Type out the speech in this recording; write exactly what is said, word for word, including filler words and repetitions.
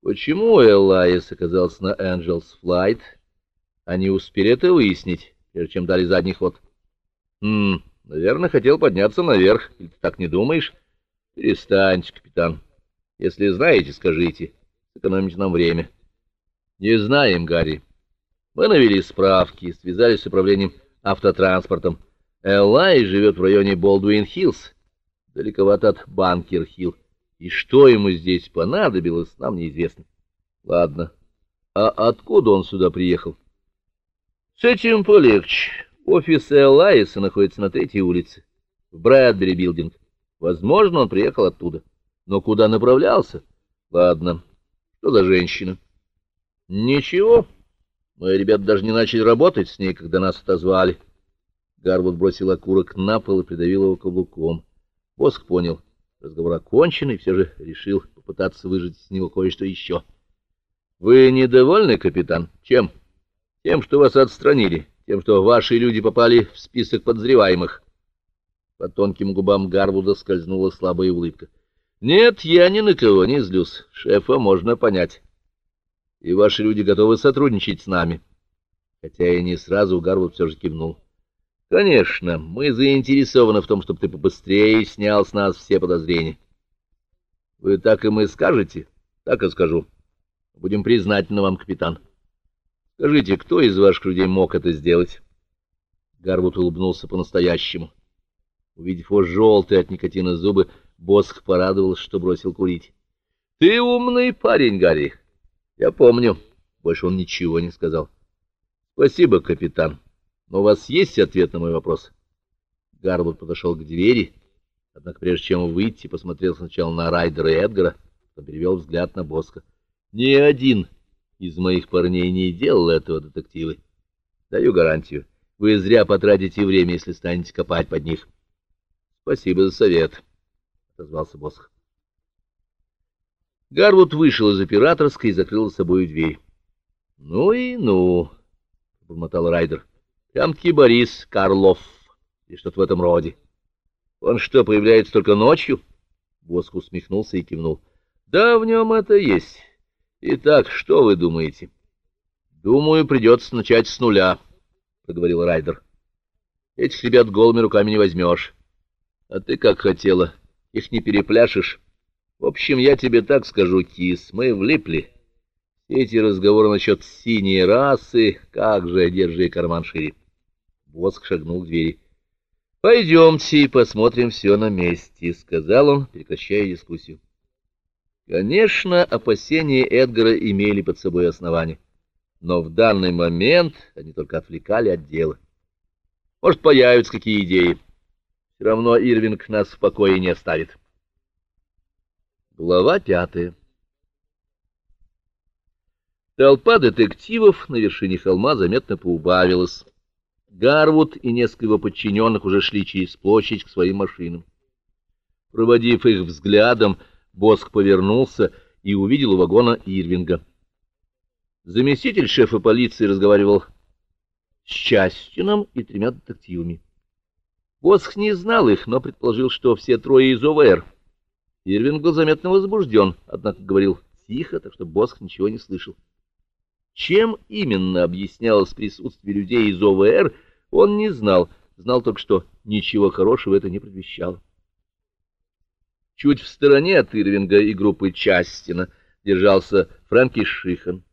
Почему Элайс оказался на Энджелс Флайт? Они успели это выяснить, прежде чем дали задний ход. Хм, наверное, хотел подняться наверх. Или ты так не думаешь? Перестаньте, капитан. Если знаете, скажите. Сэкономите нам время. Не знаем, Гарри. Мы навели справки, связались с управлением автотранспортом. Элай живет в районе Болдуин-Хиллз, далековато от Банкер-Хилл. И что ему здесь понадобилось, нам неизвестно. Ладно, а откуда он сюда приехал? С этим полегче. Офис Элайса находится на третьей улице, в Брэдбери-билдинг. Возможно, он приехал оттуда. Но куда направлялся? Ладно, что за женщина? Ничего. Мои ребята даже не начали работать с ней, когда нас отозвали. Гарвуд бросил окурок на пол и придавил его каблуком. Босх понял, разговор окончен, и все же решил попытаться выжать из него кое-что еще. — Вы недовольны, капитан? Чем? — Тем, что вас отстранили, тем, что ваши люди попали в список подозреваемых. По тонким губам Гарвуда скользнула слабая улыбка. — Нет, я ни на кого не злюсь. Шефа можно понять. И ваши люди готовы сотрудничать с нами. Хотя и не сразу, Гарвуд все же кивнул. — Конечно, мы заинтересованы в том, чтобы ты побыстрее снял с нас все подозрения. — Вы так им и скажете? — Так и скажу. Будем признательны вам, капитан. Скажите, кто из ваших людей мог это сделать? Гарвуд улыбнулся по-настоящему. Увидев его желтые от никотина зубы, Босх порадовался, что бросил курить. — Ты умный парень, Гарри. Я помню. Больше он ничего не сказал. — Спасибо, капитан. Но у вас есть ответ на мой вопрос? Гарвуд подошел к двери, однако прежде чем выйти, посмотрел сначала на Райдера и Эдгара, потом перевел взгляд на Босха. — Ни один из моих парней не делал этого, детективы. Даю гарантию. Вы зря потратите время, если станете копать под них. — Спасибо за совет, — отозвался Босх. Гарвуд вышел из операторской и закрыл за собой дверь. — Ну и ну, — пробормотал Райдер. — Прям-таки Борис Карлов, или что-то в этом роде. — Он что, появляется только ночью? Босх усмехнулся и кивнул. — Да, в нем это есть. Итак, что вы думаете? — Думаю, придется начать с нуля, — проговорил Райдер. — Этих ребят голыми руками не возьмешь. А ты как хотела, их не перепляшешь. В общем, я тебе так скажу, кис, мы влипли. Все эти разговоры насчет синей расы, как же, держи карман шире. Босх шагнул к двери. — Пойдемте и посмотрим все на месте, — сказал он, прекращая дискуссию. Конечно, опасения Эдгара имели под собой основания, но в данный момент они только отвлекали от дела. Может, появятся какие идеи. Все равно Ирвинг нас в покое не оставит. Глава пятая. Толпа детективов на вершине холма заметно поубавилась. Гарвуд и несколько его подчиненных уже шли через площадь к своим машинам. Проводив их взглядом, Босх повернулся и увидел у вагона Ирвинга. Заместитель шефа полиции разговаривал с Частином и тремя детективами. Босх не знал их, но предположил, что все трое из ОВР. Ирвинг был заметно возбужден, однако говорил тихо, так что Босх ничего не слышал. Чем именно объяснялось присутствие людей из ОВР, он не знал, знал только, что ничего хорошего это не предвещало. Чуть в стороне от Ирвинга и группы Частина держался Фрэнки Шихан.